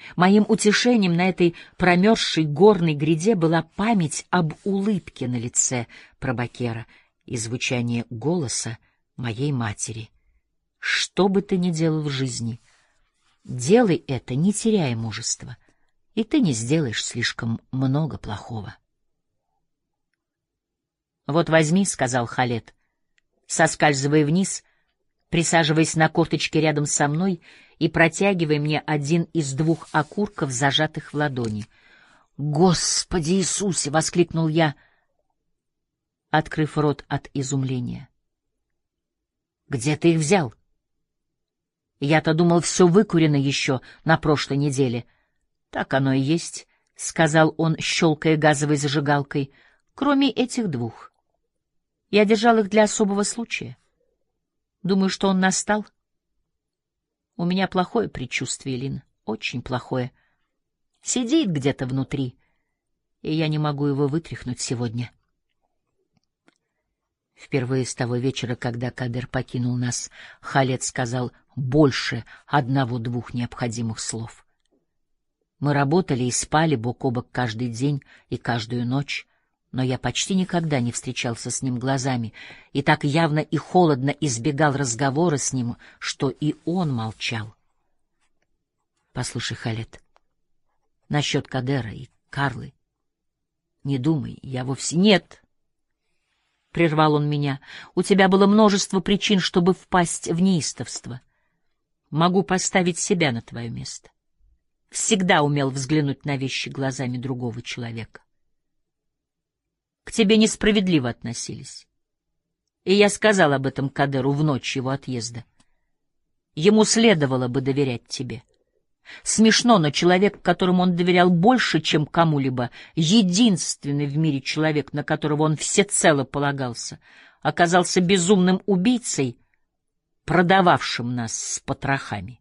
Моим утешением на этой промерзшей горной гряде была память об улыбке на лице Прабакера и звучание голоса моей матери. Что бы ты ни делал в жизни, делай это, не теряя мужества, и ты не сделаешь слишком много плохого. «Вот возьми», — сказал Халед, соскальзывая вниз, присаживаясь на корточке рядом со мной и протягивая мне один из 2 окурков, зажатых в ладони. «Господи Иисусе!» — воскликнул я, открыв рот от изумления. «Где ты их взял?» «Я-то думал, все выкурено еще на прошлой неделе». «Так оно и есть», — сказал он, щелкая газовой зажигалкой, — «кроме этих 2. Я держал их для особого случая. Думаю, что он настал. У меня плохое предчувствие, Лин, очень плохое. Сидит где-то внутри, и я не могу его вытряхнуть сегодня». Впервые с того вечера, когда Кадер покинул нас, Халед сказал больше 1-2 необходимых слов. Мы работали и спали бок о бок каждый день и каждую ночь, но я почти никогда не встречался с ним глазами и так явно и холодно избегал разговора с ним, что и он молчал. «Послушай, Халед, насчет Кадера и Карлы, не думай, я вовсе...» «Нет!» — прервал он меня. «У тебя было множество причин, чтобы впасть в неистовство. Могу поставить себя на твое место. Всегда умел взглянуть на вещи глазами другого человека. К тебе несправедливо относились. И я сказал об этом Кадеру в ночь его отъезда. Ему следовало бы доверять тебе. Смешно, но человек, которому он доверял больше, чем кому-либо, единственный в мире человек, на которого он всецело полагался, оказался безумным убийцей, продававшим нас с потрохами».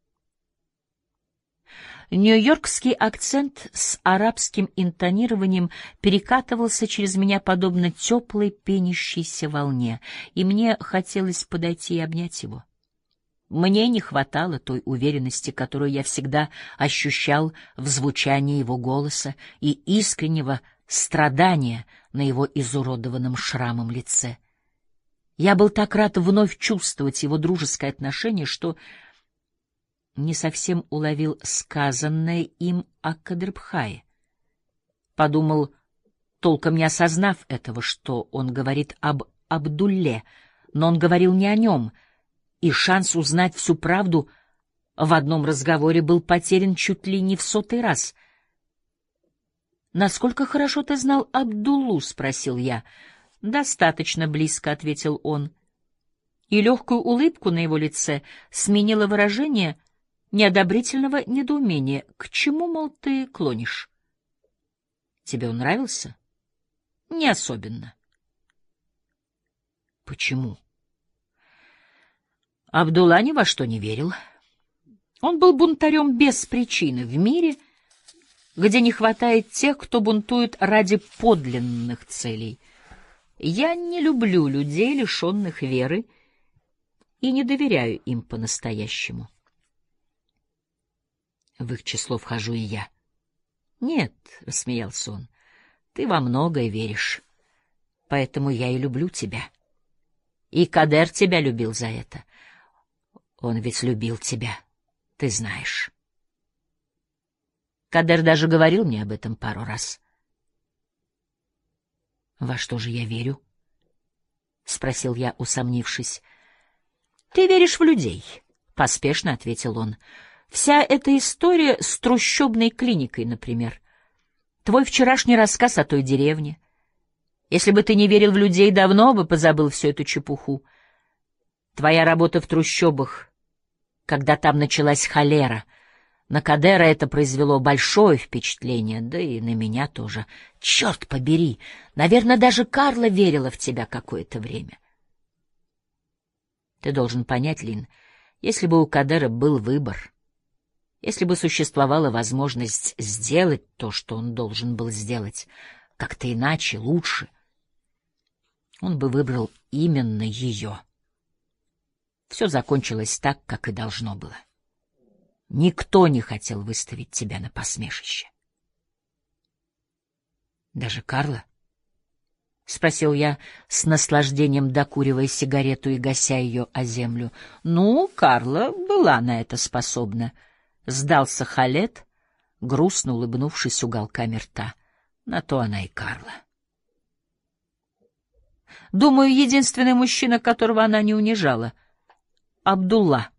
Нью-Йоркский акцент с арабским интонированием перекатывался через меня подобно теплой пенящейся волне, и мне хотелось подойти и обнять его. Мне не хватало той уверенности, которую я всегда ощущал в звучании его голоса, и искреннего страдания на его изуродованном шрамом лице. Я был так рад вновь чувствовать его дружеское отношение, что не совсем уловил сказанное им о Кадрбхае. Подумал, толком не осознав этого, что он говорит об Абдулле, но он говорил не о нем, и шанс узнать всю правду в одном разговоре был потерян чуть ли не в 100-й раз. «Насколько хорошо ты знал Абдуллу?» — спросил я. «Достаточно близко», — ответил он. И легкую улыбку на его лице сменило выражение неодобрительного недоумения. «К чему, мол, ты клонишь? Тебе он нравился?» «Не особенно». «Почему?» Абдулла ни во что не верил. Он был бунтарем без причины в мире, где не хватает тех, кто бунтует ради подлинных целей. Я не люблю людей, лишенных веры, и не доверяю им по-настоящему. В их число вхожу и я. «Нет», — рассмеялся он, — «ты во многое веришь, поэтому я и люблю тебя. И Кадер тебя любил за это. Он ведь любил тебя, ты знаешь». Кадер даже говорил мне об этом пару раз. «Во что же я верю?» — спросил я, усомнившись. «Ты веришь в людей», — поспешно ответил он. «Вся эта история с трущобной клиникой, например. Твой вчерашний рассказ о той деревне. Если бы ты не верил в людей, давно бы позабыл всю эту чепуху. Твоя работа в трущобах, когда там началась холера. На Кадера это произвело большое впечатление, да и на меня тоже. Черт побери! Наверное, даже Карла верила в тебя какое-то время». Ты должен понять, Лин, если бы у Кадера был выбор, если бы существовала возможность сделать то, что он должен был сделать, как-то иначе, лучше, он бы выбрал именно ее. Все закончилось так, как и должно было. Никто не хотел выставить тебя на посмешище. Даже Карла? — спросил я с наслаждением, докуривая сигарету и гася ее о землю. — Ну, Карла была на это способна. Сдался Халет, грустно улыбнувшись уголками рта. На то она и Карла. Думаю, единственный мужчина, которого она не унижала — Абдулла.